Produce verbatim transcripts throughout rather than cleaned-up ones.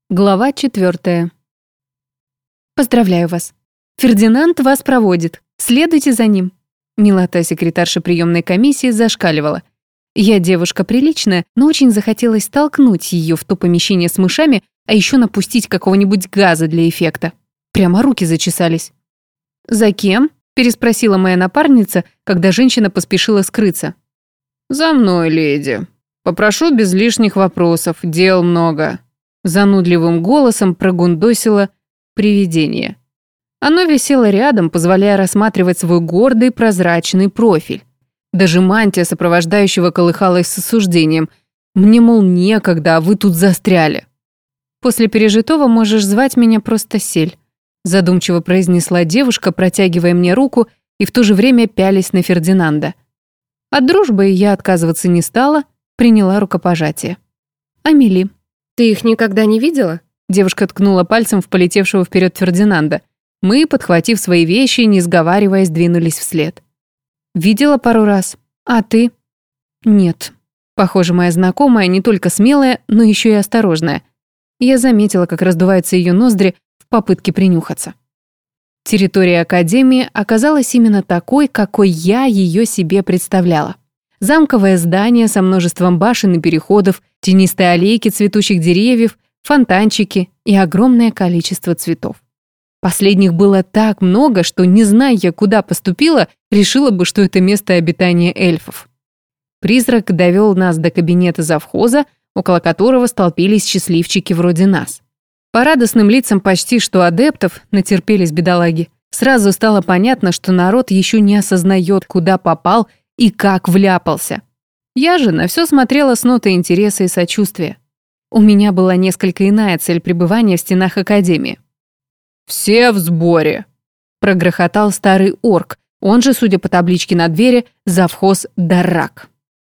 Глава четвертая. Поздравляю вас. Фердинанд вас проводит. Следуйте за ним. Милота секретарши приемной комиссии зашкаливала. Я девушка приличная, но очень захотелось столкнуть ее в то помещение с мышами, а еще напустить какого-нибудь газа для эффекта. Прямо руки зачесались. «За кем?» – переспросила моя напарница, когда женщина поспешила скрыться. «За мной, леди. Попрошу без лишних вопросов, дел много». Занудливым голосом прогундосило привидение. Оно висело рядом, позволяя рассматривать свой гордый прозрачный профиль. Даже мантия сопровождающего колыхалась с осуждением. Мне, мол, некогда, а вы тут застряли. «После пережитого можешь звать меня просто Сель», задумчиво произнесла девушка, протягивая мне руку и в то же время пялясь на Фердинанда. От дружбы я отказываться не стала, приняла рукопожатие. «Амели». «Ты их никогда не видела?» Девушка ткнула пальцем в полетевшего вперед Фердинанда. Мы, подхватив свои вещи, не сговариваясь, двинулись вслед. «Видела пару раз. А ты?» «Нет». Похоже, моя знакомая не только смелая, но еще и осторожная. Я заметила, как раздуваются ее ноздри в попытке принюхаться. Территория Академии оказалась именно такой, какой я ее себе представляла. Замковое здание со множеством башен и переходов, тенистые аллейки цветущих деревьев, фонтанчики и огромное количество цветов. Последних было так много, что, не зная я, куда поступила, решила бы, что это место обитания эльфов. Призрак довел нас до кабинета завхоза, около которого столпились счастливчики вроде нас. По радостным лицам почти что адептов, натерпелись бедолаги, сразу стало понятно, что народ еще не осознает, куда попал и как вляпался. Я же на все смотрела с нотой интереса и сочувствия. У меня была несколько иная цель пребывания в стенах Академии. «Все в сборе», – прогрохотал старый орк, он же, судя по табличке на двери, завхоз Даррак.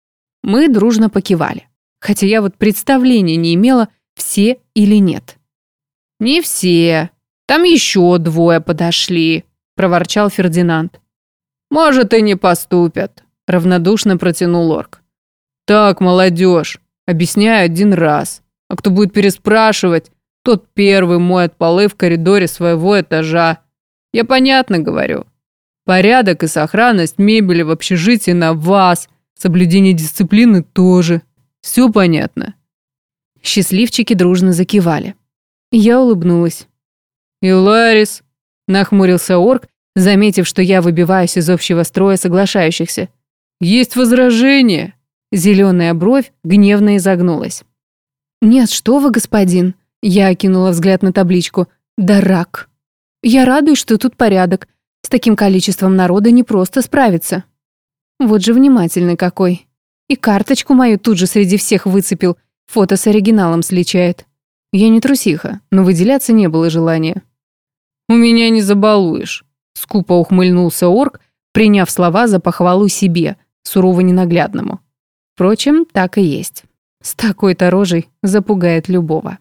Мы дружно покивали, хотя я вот представления не имела, все или нет. «Не все, там еще двое подошли», – проворчал Фердинанд. «Может, и не поступят», – равнодушно протянул орк. «Так, молодежь, объясняю один раз, а кто будет переспрашивать, тот первый моет полы в коридоре своего этажа. Я понятно говорю. Порядок и сохранность мебели в общежитии на вас, соблюдение дисциплины тоже. Все понятно?» Счастливчики дружно закивали. Я улыбнулась. «Иларис», – нахмурился орк, заметив, что я выбиваюсь из общего строя соглашающихся. «Есть возражения?» Зеленая бровь гневно изогнулась. «Нет, что вы, господин!» Я окинула взгляд на табличку. «Даррак. Я радуюсь, что тут порядок. С таким количеством народа не просто справиться». Вот же внимательный какой. И карточку мою тут же среди всех выцепил, фото с оригиналом сличает. Я не трусиха, но выделяться не было желания. «У меня не забалуешь», — скупо ухмыльнулся орк, приняв слова за похвалу себе, сурово ненаглядному. Впрочем, так и есть. С такой-то рожей запугает любого.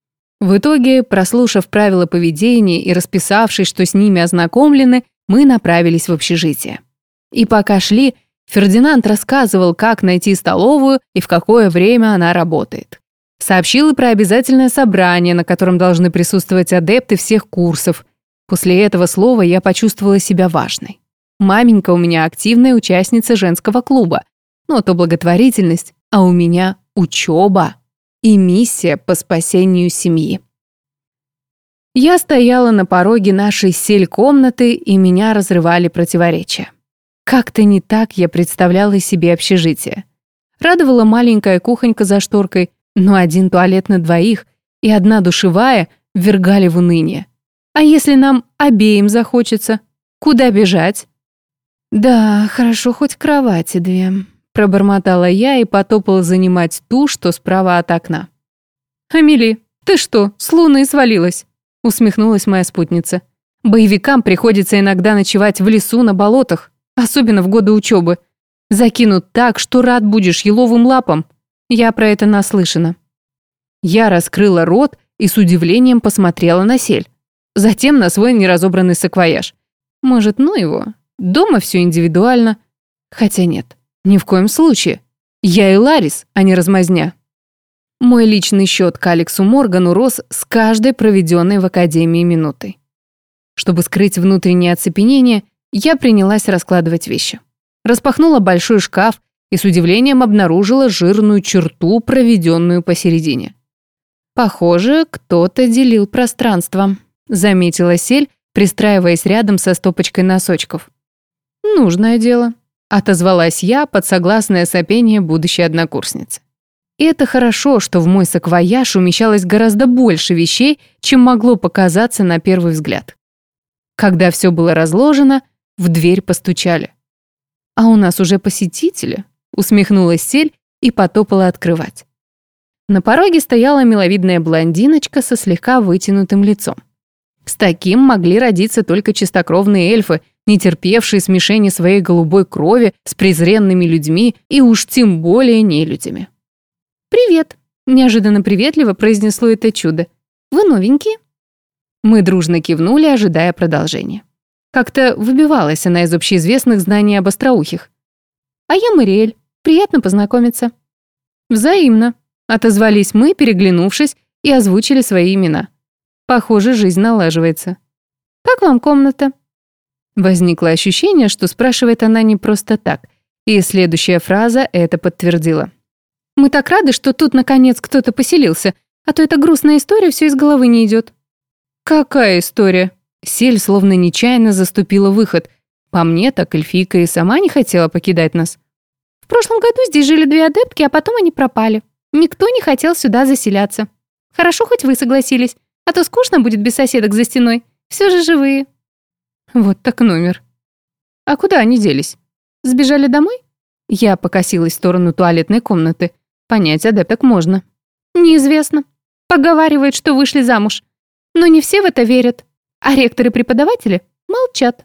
В итоге, прослушав правила поведения и расписавшись, что с ними ознакомлены, мы направились в общежитие. И пока шли, Фердинанд рассказывал, как найти столовую и в какое время она работает. Сообщил и про обязательное собрание, на котором должны присутствовать адепты всех курсов. После этого слова я почувствовала себя важной. Маменька у меня активная участница женского клуба, но то благотворительность, а у меня учеба и миссия по спасению семьи. Я стояла на пороге нашей сель-комнаты, и меня разрывали противоречия. Как-то не так я представляла себе общежитие. Радовала маленькая кухонька за шторкой, но один туалет на двоих и одна душевая ввергали в уныние. А если нам обеим захочется? Куда бежать? Да, хорошо, хоть кровати две. Пробормотала я и потопала занимать ту, что справа от окна. «Амели, ты что, с луны свалилась?» Усмехнулась моя спутница. «Боевикам приходится иногда ночевать в лесу на болотах, особенно в годы учебы. Закинут так, что рад будешь еловым лапам. Я про это наслышана». Я раскрыла рот и с удивлением посмотрела на Сель. Затем на свой неразобранный саквояж. Может, ну его, дома все индивидуально. Хотя нет. Ни в коем случае. Я Иларис, а не размазня. Мой личный счет к Алексу Моргану рос с каждой проведенной в академии минутой. Чтобы скрыть внутреннее оцепенение, я принялась раскладывать вещи. Распахнула большой шкаф и с удивлением обнаружила жирную черту, проведенную посередине. «Похоже, кто-то делил пространство», — заметила Сель, пристраиваясь рядом со стопочкой носочков. «Нужное дело», — отозвалась я под согласное сопение будущей однокурсницы. И это хорошо, что в мой саквояж умещалось гораздо больше вещей, чем могло показаться на первый взгляд. Когда все было разложено, в дверь постучали. «А у нас уже посетители?» — усмехнулась Сель и потопала открывать. На пороге стояла миловидная блондиночка со слегка вытянутым лицом. С таким могли родиться только чистокровные эльфы, не терпевшие смешения своей голубой крови с презренными людьми и уж тем более нелюдями. «Привет», — неожиданно приветливо произнесло это чудо. «Вы новенькие?» Мы дружно кивнули, ожидая продолжения. Как-то выбивалась она из общеизвестных знаний об остроухих. «А я Мариэль. Приятно познакомиться». «Взаимно», — отозвались мы, переглянувшись, и озвучили свои имена. Похоже, жизнь налаживается. «Как вам комната?» Возникло ощущение, что спрашивает она не просто так, и следующая фраза это подтвердила. «Мы так рады, что тут, наконец, кто-то поселился, а то эта грустная история все из головы не идет». «Какая история?» Сель словно нечаянно заступила выход. По мне, так эльфийка и сама не хотела покидать нас. «В прошлом году здесь жили две адептки, а потом они пропали. Никто не хотел сюда заселяться. Хорошо, хоть вы согласились, а то скучно будет без соседок за стеной. Все же живые». Вот так номер. «А куда они делись? Сбежали домой?» Я покосилась в сторону туалетной комнаты. Понять адепток можно. «Неизвестно. Поговаривают, что вышли замуж. Но не все в это верят. А ректоры и преподаватели молчат».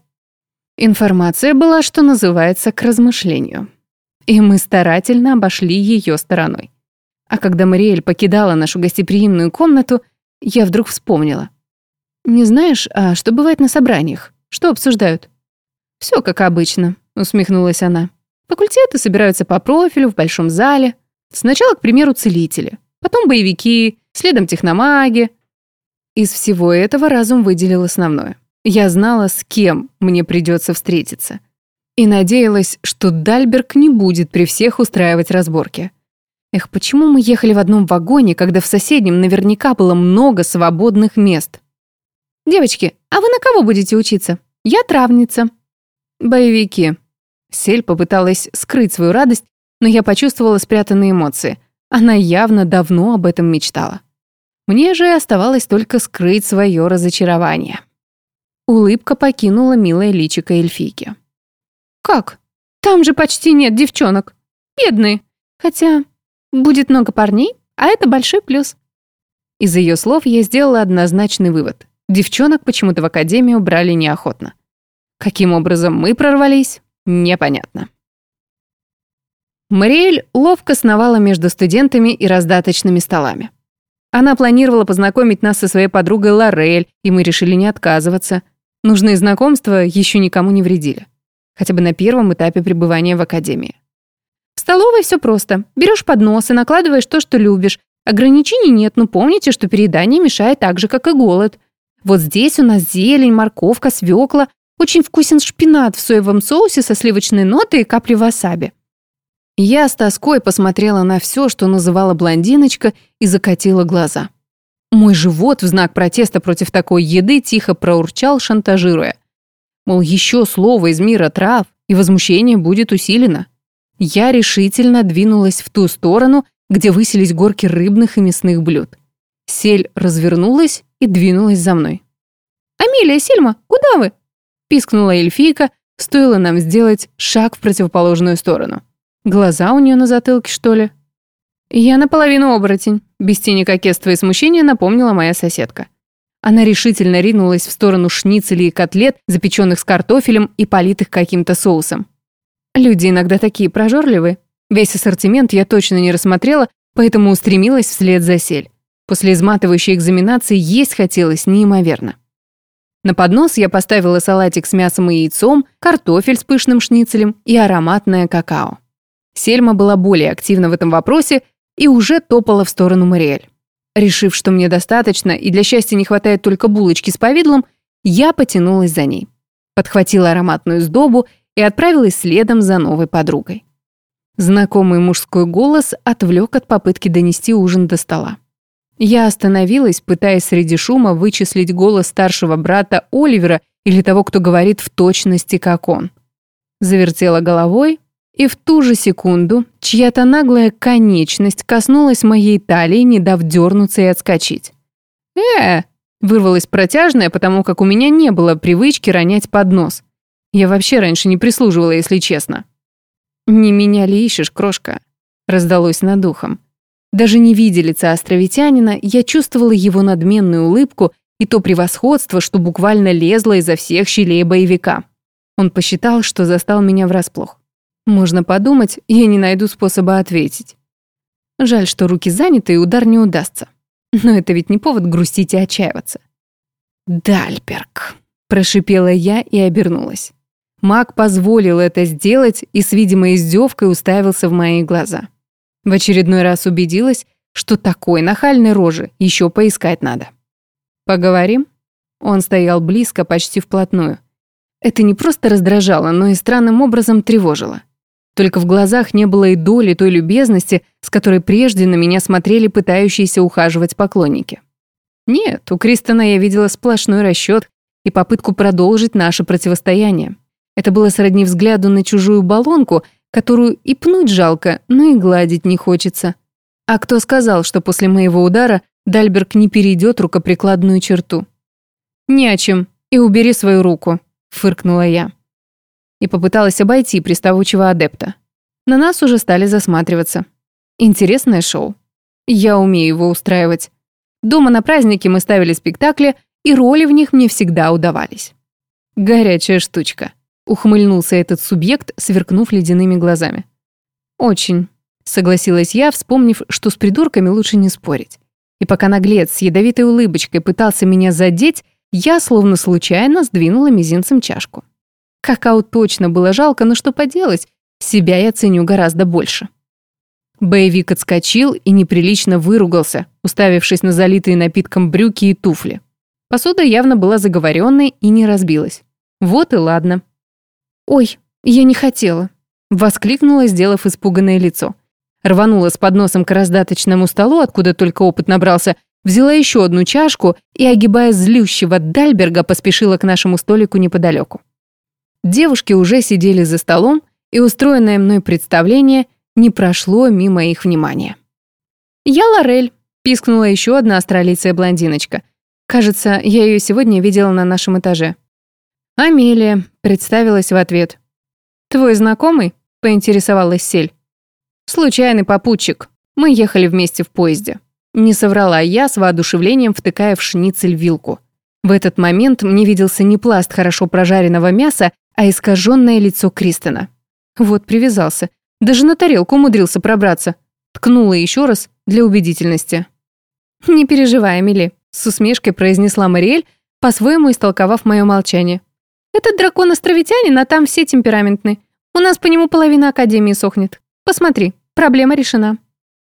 Информация была, что называется, к размышлению. И мы старательно обошли ее стороной. А когда Мариэль покидала нашу гостеприимную комнату, я вдруг вспомнила. «Не знаешь, а что бывает на собраниях? Что обсуждают?» «Все как обычно», — усмехнулась она. «Факультеты собираются по профилю в большом зале. Сначала, к примеру, целители, потом боевики, следом техномаги». Из всего этого разум выделил основное. Я знала, с кем мне придется встретиться. И надеялась, что Дальберг не будет при всех устраивать разборки. Эх, почему мы ехали в одном вагоне, когда в соседнем наверняка было много свободных мест? «Девочки, а вы на кого будете учиться? Я травница». «Боевики». Сель попыталась скрыть свою радость, но я почувствовала спрятанные эмоции. Она явно давно об этом мечтала. Мне же оставалось только скрыть свое разочарование. Улыбка покинула милое личико эльфийки. «Как? Там же почти нет девчонок. Бедные. Хотя будет много парней, а это большой плюс». Из ее слов я сделала однозначный вывод. Девчонок почему-то в академию брали неохотно. Каким образом мы прорвались, непонятно. Мариэль ловко сновала между студентами и раздаточными столами. Она планировала познакомить нас со своей подругой Лорель, и мы решили не отказываться. Нужные знакомства еще никому не вредили. Хотя бы на первом этапе пребывания в академии. В столовой все просто. Берешь поднос и накладываешь то, что любишь. Ограничений нет, но помните, что переедание мешает так же, как и голод. Вот здесь у нас зелень, морковка, свекла. Очень вкусен шпинат в соевом соусе со сливочной нотой и каплей васаби. Я с тоской посмотрела на все, что называла блондиночка, и закатила глаза. Мой живот в знак протеста против такой еды тихо проурчал, шантажируя. Мол, еще слово из мира трав, и возмущение будет усилено. Я решительно двинулась в ту сторону, где высились горки рыбных и мясных блюд. Сель развернулась и двинулась за мной. «Амелия, Сельма, куда вы?» — пискнула эльфийка, стоило нам сделать шаг в противоположную сторону. Глаза у нее на затылке, что ли? «Я наполовину оборотень», — без тени кокетства и смущения напомнила моя соседка. Она решительно ринулась в сторону шницелей и котлет, запеченных с картофелем и политых каким-то соусом. Люди иногда такие прожорливые. Весь ассортимент я точно не рассмотрела, поэтому устремилась вслед за Сель. После изматывающей экзаменации есть хотелось неимоверно. На поднос я поставила салатик с мясом и яйцом, картофель с пышным шницелем и ароматное какао. Сельма была более активна в этом вопросе, и уже топала в сторону Мариэль. Решив, что мне достаточно и для счастья не хватает только булочки с повидлом, я потянулась за ней, подхватила ароматную сдобу и отправилась следом за новой подругой. Знакомый мужской голос отвлек от попытки донести ужин до стола. Я остановилась, пытаясь среди шума вычислить голос старшего брата Оливера или того, кто говорит в точности, как он. Завертела головой, и в ту же секунду чья-то наглая конечность коснулась моей талии, не дав дернуться и отскочить. «Э!» — вырвалась протяжная, потому как у меня не было привычки ронять под нос. Я вообще раньше не прислуживала, если честно. «Не меня ли ищешь, крошка?» — раздалось над ухом. Даже не видя лица островитянина, я чувствовала его надменную улыбку и то превосходство, что буквально лезло изо всех щелей боевика. Он посчитал, что застал меня врасплох. Можно подумать, я не найду способа ответить. Жаль, что руки заняты и удар не удастся. Но это ведь не повод грустить и отчаиваться. «Дальберг», — прошипела я и обернулась. Маг позволил это сделать и с видимой издевкой уставился в мои глаза. В очередной раз убедилась, что такой нахальной рожи еще поискать надо. «Поговорим?» Он стоял близко, почти вплотную. Это не просто раздражало, но и странным образом тревожило. Только в глазах не было и доли той любезности, с которой прежде на меня смотрели пытающиеся ухаживать поклонники. Нет, у Кристона я видела сплошной расчет и попытку продолжить наше противостояние. Это было сродни взгляду на чужую баллонку, которую и пнуть жалко, но и гладить не хочется. А кто сказал, что после моего удара Дальберг не перейдет рукоприкладную черту? «Не о чем, и убери свою руку», — фыркнула я. И попыталась обойти приставучего адепта. На нас уже стали засматриваться. Интересное шоу. Я умею его устраивать. Дома на празднике мы ставили спектакли, и роли в них мне всегда удавались. Горячая штучка. Ухмыльнулся этот субъект, сверкнув ледяными глазами. «Очень», — согласилась я, вспомнив, что с придурками лучше не спорить. И пока наглец с ядовитой улыбочкой пытался меня задеть, я словно случайно сдвинула мизинцем чашку. Какао точно было жалко, но что поделать, себя я ценю гораздо больше. Боевик отскочил и неприлично выругался, уставившись на залитые напитком брюки и туфли. Посуда явно была заговоренной и не разбилась. Вот и ладно. «Ой, я не хотела», — воскликнула, сделав испуганное лицо. Рванула с подносом к раздаточному столу, откуда только опыт набрался, взяла еще одну чашку и, огибая злющего Дальберга, поспешила к нашему столику неподалеку. Девушки уже сидели за столом, и устроенное мной представление не прошло мимо их внимания. «Я Лорель», — пискнула еще одна астролицая блондиночка. Кажется, я ее сегодня видела на нашем этаже. «Амелия», — представилась в ответ. «Твой знакомый?» — поинтересовалась Сель. «Случайный попутчик. Мы ехали вместе в поезде». Не соврала я, с воодушевлением втыкая в шницель вилку. В этот момент мне виделся не пласт хорошо прожаренного мяса, а искаженное лицо Кристона. Вот привязался. Даже на тарелку умудрился пробраться. Ткнула еще раз для убедительности. «Не переживай, Эмили», — с усмешкой произнесла Мариэль, по-своему истолковав мое молчание. «Этот дракон островитянин, а там все темпераментны. У нас по нему половина академии сохнет. Посмотри, проблема решена».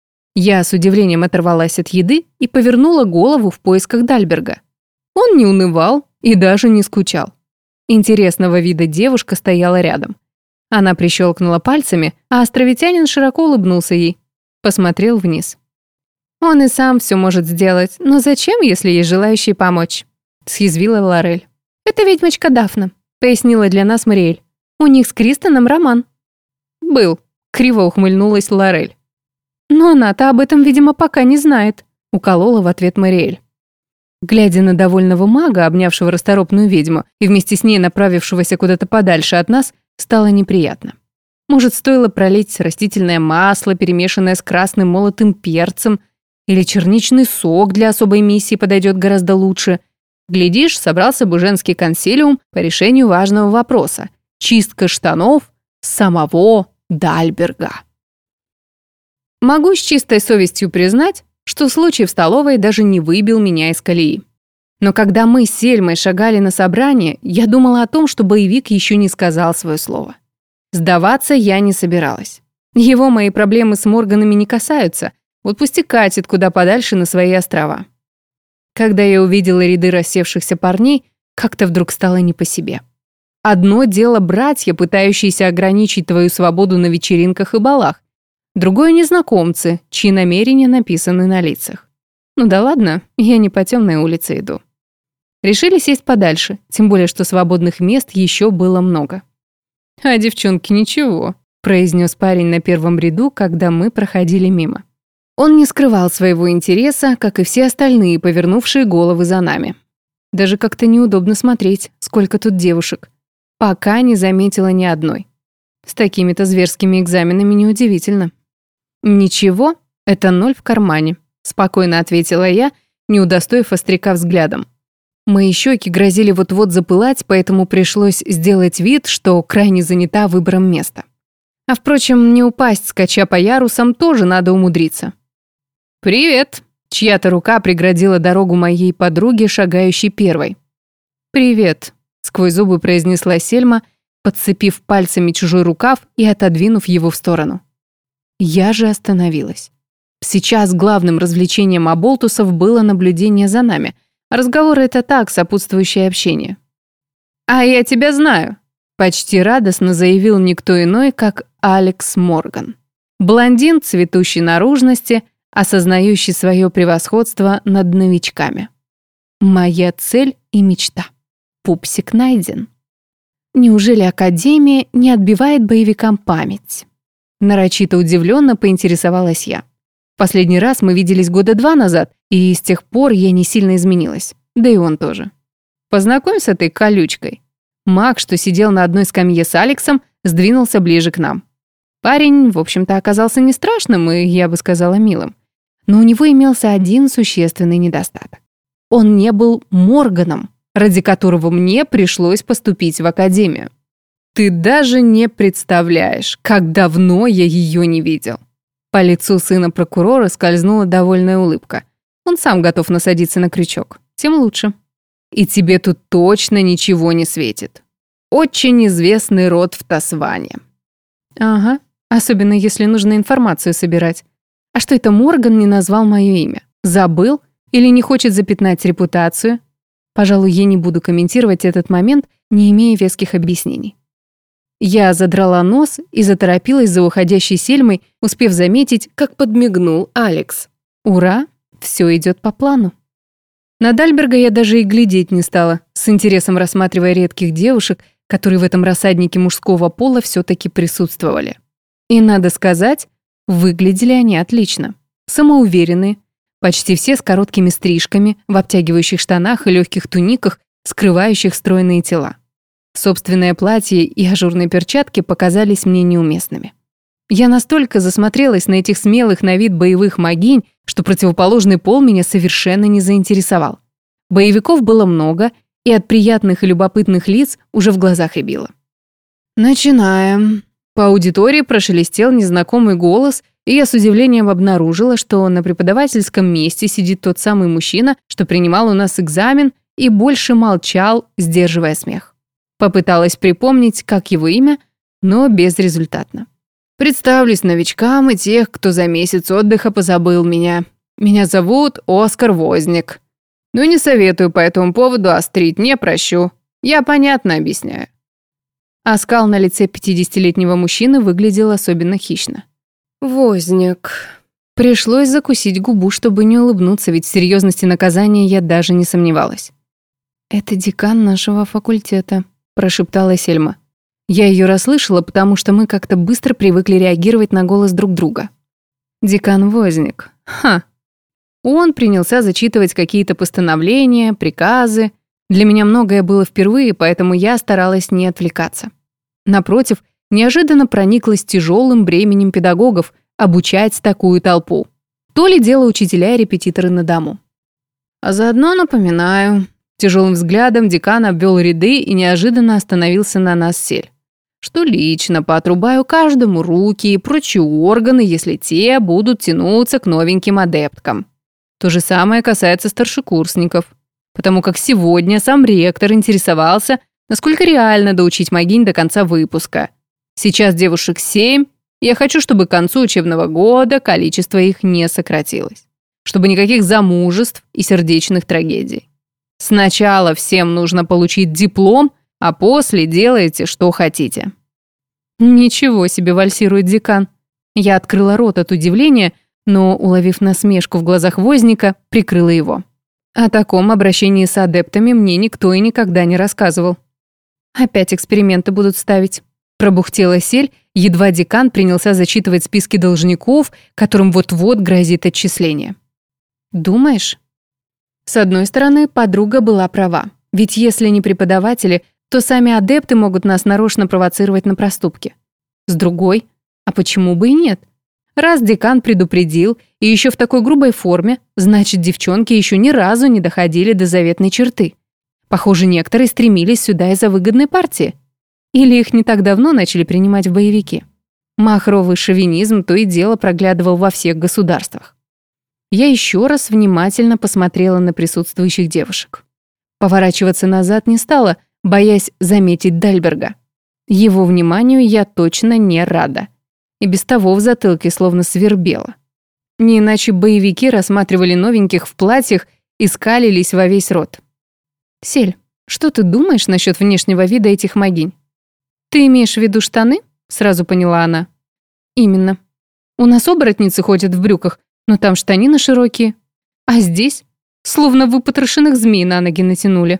Я с удивлением оторвалась от еды и повернула голову в поисках Дальберга. Он не унывал и даже не скучал. Интересного вида девушка стояла рядом. Она прищелкнула пальцами, а островитянин широко улыбнулся ей. Посмотрел вниз. «Он и сам все может сделать, но зачем, если есть желающие помочь?» Съязвила Лорель. «Это ведьмочка Дафна», пояснила для нас Мариэль. «У них с Кристоном роман». «Был», криво ухмыльнулась Лорель. «Но она-то об этом, видимо, пока не знает», уколола в ответ Мариэль. Глядя на довольного мага, обнявшего расторопную ведьму, и вместе с ней направившегося куда-то подальше от нас, стало неприятно. Может, стоило пролить растительное масло, перемешанное с красным молотым перцем, или черничный сок для особой миссии подойдет гораздо лучше. Глядишь, собрался бы женский консилиум по решению важного вопроса – чистка штанов самого Дальберга. Могу с чистой совестью признать, что случай в столовой даже не выбил меня из колеи. Но когда мы с Сельмой шагали на собрание, я думала о том, что боевик еще не сказал свое слово. Сдаваться я не собиралась. Его мои проблемы с Морганами не касаются, Вот пусть и катит куда подальше на свои острова. Когда я увидела ряды рассевшихся парней, как-то вдруг стало не по себе. Одно дело братья, пытающиеся ограничить твою свободу на вечеринках и балах. Другое — незнакомцы, чьи намерения написаны на лицах. Ну да ладно, я не по темной улице иду. Решили сесть подальше, тем более, что свободных мест еще было много. «А девчонки ничего», — произнес парень на первом ряду, когда мы проходили мимо. Он не скрывал своего интереса, как и все остальные, повернувшие головы за нами. Даже как-то неудобно смотреть, сколько тут девушек. Пока не заметила ни одной. С такими-то зверскими экзаменами неудивительно. «Ничего, это ноль в кармане», — спокойно ответила я, не удостоив остряка взглядом. Мои щеки грозили вот-вот запылать, поэтому пришлось сделать вид, что крайне занята выбором места. А впрочем, не упасть, скача по ярусам, тоже надо умудриться. «Привет!» — чья-то рука преградила дорогу моей подруге, шагающей первой. «Привет!» — сквозь зубы произнесла Сельма, подцепив пальцами чужой рукав и отодвинув его в сторону. Я же остановилась. Сейчас главным развлечением оболтусов было наблюдение за нами. Разговоры — это так, сопутствующее общение. «А я тебя знаю», — почти радостно заявил никто иной, как Алекс Морган. Блондин цветущей наружности, осознающий свое превосходство над новичками. Моя цель и мечта. Пупсик найден. Неужели Академия не отбивает боевикам память? Нарочито удивленно поинтересовалась я. Последний раз мы виделись года два назад, и с тех пор я не сильно изменилась. Да и он тоже. Познакомь с этой колючкой. Маг, что сидел на одной скамье с Алексом, сдвинулся ближе к нам. Парень, в общем-то, оказался не страшным и, я бы сказала, милым. Но у него имелся один существенный недостаток. Он не был Морганом, ради которого мне пришлось поступить в Академию. Ты даже не представляешь, как давно я ее не видел. По лицу сына прокурора скользнула довольная улыбка. Он сам готов насадиться на крючок. Тем лучше. И тебе тут точно ничего не светит. Очень известный род в Тасване. Ага, особенно если нужно информацию собирать. А что это Морган не назвал мое имя? Забыл? Или не хочет запятнать репутацию? Пожалуй, я не буду комментировать этот момент, не имея веских объяснений. Я задрала нос и заторопилась за уходящей Сельмой, успев заметить, как подмигнул Алекс. Ура, все идет по плану. На Дальберга я даже и глядеть не стала, с интересом рассматривая редких девушек, которые в этом рассаднике мужского пола все-таки присутствовали. И, надо сказать, выглядели они отлично. Самоуверенные, почти все с короткими стрижками, в обтягивающих штанах и легких туниках, скрывающих стройные тела. Собственное платье и ажурные перчатки показались мне неуместными. Я настолько засмотрелась на этих смелых на вид боевых магинь, что противоположный пол меня совершенно не заинтересовал. Боевиков было много, и от приятных и любопытных лиц уже в глазах рябило. «Начинаем». По аудитории прошелестел незнакомый голос, и я с удивлением обнаружила, что на преподавательском месте сидит тот самый мужчина, что принимал у нас экзамен, и больше молчал, сдерживая смех. Попыталась припомнить, как его имя, но безрезультатно. Представлюсь новичкам и тех, кто за месяц отдыха позабыл меня. Меня зовут Оскар Возник. Но не советую по этому поводу острить, не прощу. Я понятно объясняю. Оскал на лице пятидесятилетнего мужчины выглядел особенно хищно. Возник. Пришлось закусить губу, чтобы не улыбнуться, ведь в серьезности наказания я даже не сомневалась. «Это декан нашего факультета», — прошептала Сельма. Я ее расслышала, потому что мы как-то быстро привыкли реагировать на голос друг друга. Декан Возник. Ха. Он принялся зачитывать какие-то постановления, приказы. Для меня многое было впервые, поэтому я старалась не отвлекаться. Напротив, неожиданно прониклась тяжелым бременем педагогов обучать такую толпу. То ли дело учителя и репетиторы на дому. А заодно напоминаю. Тяжелым взглядом декан обвел ряды и неожиданно остановился на нас Сель. Что лично поотрубаю каждому руки и прочие органы, если те будут тянуться к новеньким адепткам. То же самое касается старшекурсников, потому как сегодня сам ректор интересовался, насколько реально доучить могинь до конца выпуска. Сейчас девушек семь, Я хочу, чтобы к концу учебного года количество их не сократилось. Чтобы никаких замужеств и сердечных трагедий. Сначала всем нужно получить диплом, а после делайте, что хотите». «Ничего себе», — вальсирует декан. Я открыла рот от удивления, но, уловив насмешку в глазах Возника, прикрыла его. О таком обращении с адептами мне никто и никогда не рассказывал. «Опять эксперименты будут ставить», — пробухтела Сель, едва декан принялся зачитывать списки должников, которым вот-вот грозит отчисление. «Думаешь?» С одной стороны, подруга была права. Ведь если не преподаватели, то сами адепты могут нас нарочно провоцировать на проступки. С другой, а почему бы и нет? Раз декан предупредил, и еще в такой грубой форме, значит, девчонки еще ни разу не доходили до заветной черты. Похоже, некоторые стремились сюда из-за выгодной партии. Или их не так давно начали принимать в боевики. Махровый шовинизм то и дело проглядывал во всех государствах. Я еще раз внимательно посмотрела на присутствующих девушек. Поворачиваться назад не стала, боясь заметить Дальберга. Его вниманию я точно не рада. И без того в затылке словно свербело. Не иначе боевики рассматривали новеньких в платьях и скалились во весь рот. «Сель, что ты думаешь насчет внешнего вида этих могинь?» «Ты имеешь в виду штаны?» — сразу поняла она. «Именно. У нас оборотницы ходят в брюках, но там штанины широкие. А здесь словно выпотрошенных змей на ноги натянули».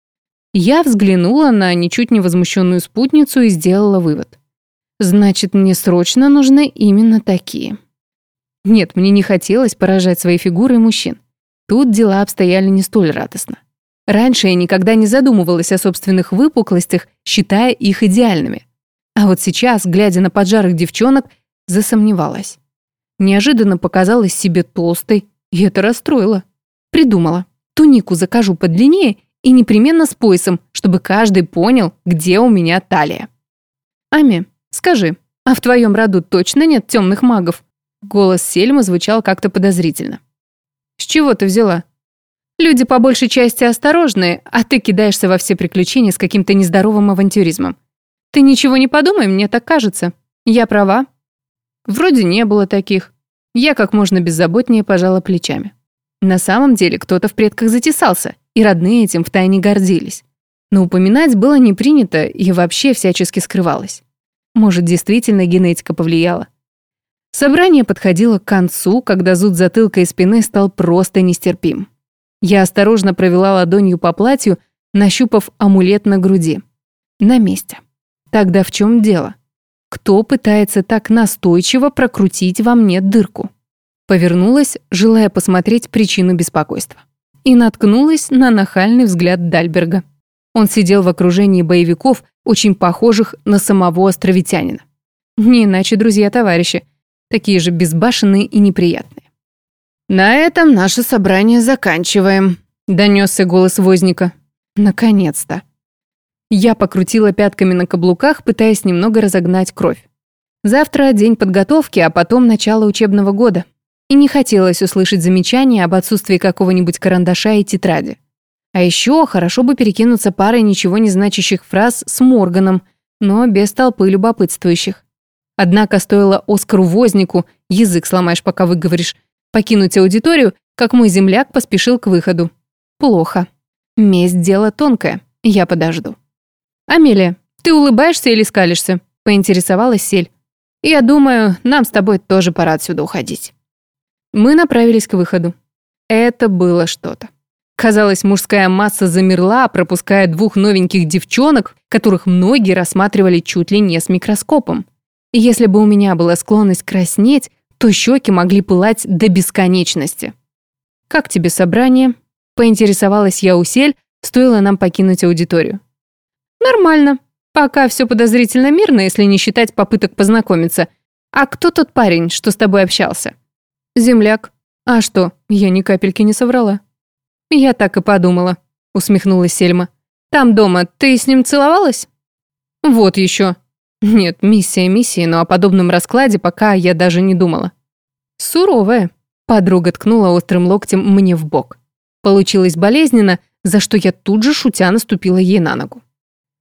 Я взглянула на ничуть не возмущенную спутницу и сделала вывод. Значит, мне срочно нужны именно такие. Нет, мне не хотелось поражать своей фигурой мужчин. Тут дела обстояли не столь радостно. Раньше я никогда не задумывалась о собственных выпуклостях, считая их идеальными. А вот сейчас, глядя на поджарых девчонок, засомневалась. Неожиданно показалась себе толстой, и это расстроило. Придумала. Тунику закажу подлиннее и непременно с поясом, чтобы каждый понял, где у меня талия. «Ами, скажи, а в твоем роду точно нет темных магов?» Голос Сельмы звучал как-то подозрительно. «С чего ты взяла? Люди по большей части осторожные, а ты кидаешься во все приключения с каким-то нездоровым авантюризмом. Ты ничего не подумай, мне так кажется. Я права?» Вроде не было таких. Я как можно беззаботнее пожала плечами. На самом деле кто-то в предках затесался, и родные этим втайне гордились. Но упоминать было не принято и вообще всячески скрывалось. Может, действительно генетика повлияла. Собрание подходило к концу, когда зуд затылка и спины стал просто нестерпим. Я осторожно провела ладонью по платью, нащупав амулет на груди. На месте. Тогда в чем дело? Кто пытается так настойчиво прокрутить во мне дырку? Повернулась, желая посмотреть причину беспокойства. И наткнулась на нахальный взгляд Дальберга. Он сидел в окружении боевиков, очень похожих на самого островитянина. Не иначе друзья-товарищи, такие же безбашенные и неприятные. «На этом наше собрание заканчиваем», — донесся голос Возника. «Наконец-то». Я покрутила пятками на каблуках, пытаясь немного разогнать кровь. Завтра день подготовки, а потом начало учебного года. И не хотелось услышать замечания об отсутствии какого-нибудь карандаша и тетради. А еще хорошо бы перекинуться парой ничего не значащих фраз с Морганом, но без толпы любопытствующих. Однако стоило Оскару Вознику, язык сломаешь, пока выговоришь, покинуть аудиторию, как мой земляк поспешил к выходу. Плохо. Месть — дело тонкое, я подожду. «Амелия, ты улыбаешься или скалишься?» — поинтересовалась Сель. «Я думаю, нам с тобой тоже пора отсюда уходить». Мы направились к выходу. Это было что-то. Казалось, мужская масса замерла, пропуская двух новеньких девчонок, которых многие рассматривали чуть ли не с микроскопом. И если бы у меня была склонность краснеть, то щеки могли пылать до бесконечности. «Как тебе собрание?» — поинтересовалась я у Сель, стоило нам покинуть аудиторию. «Нормально. Пока все подозрительно мирно, если не считать попыток познакомиться. А кто тот парень, что с тобой общался?» «Земляк. А что, я ни капельки не соврала». «Я так и подумала», — усмехнулась Сельма. «Там дома ты с ним целовалась?» «Вот еще». Нет, миссия миссии, но о подобном раскладе пока я даже не думала. «Суровая», — подруга ткнула острым локтем мне в бок. Получилось болезненно, за что я тут же шутя наступила ей на ногу.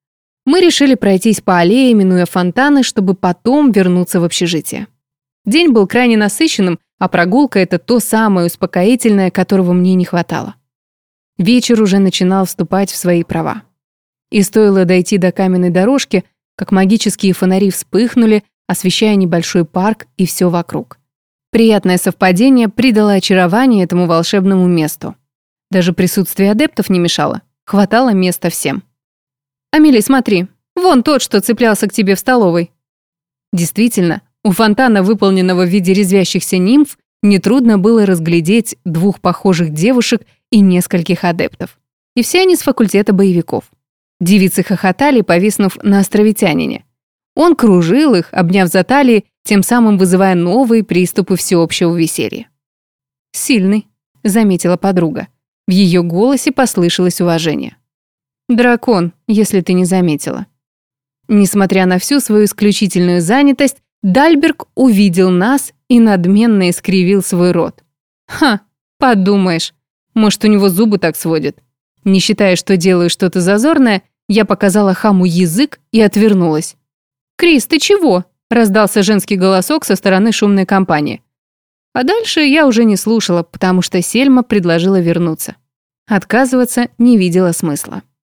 Мы решили пройтись по аллее, минуя фонтаны, чтобы потом вернуться в общежитие. День был крайне насыщенным, а прогулка – это то самое успокоительное, которого мне не хватало. Вечер уже начинал вступать в свои права. И стоило дойти до каменной дорожки, как магические фонари вспыхнули, освещая небольшой парк и все вокруг. Приятное совпадение придало очарование этому волшебному месту. Даже присутствие адептов не мешало. Хватало места всем. «Амели, смотри, вон тот, что цеплялся к тебе в столовой». Действительно, у фонтана, выполненного в виде резвящихся нимф, нетрудно было разглядеть двух похожих девушек и нескольких адептов. И все они с факультета боевиков. Девицы хохотали, повиснув на островитянине. Он кружил их, обняв за талии, тем самым вызывая новые приступы всеобщего веселья. «Сильный», — заметила подруга. В ее голосе послышалось уважение. «Дракон, если ты не заметила». Несмотря на всю свою исключительную занятость, Дальберг увидел нас и надменно искривил свой рот. «Ха, подумаешь, может, у него зубы так сводят». Не считая, что делаю что-то зазорное, я показала хаму язык и отвернулась. «Крис, ты чего?» – раздался женский голосок со стороны шумной компании. А дальше я уже не слушала, потому что Сельма предложила вернуться. Отказываться не видела смысла.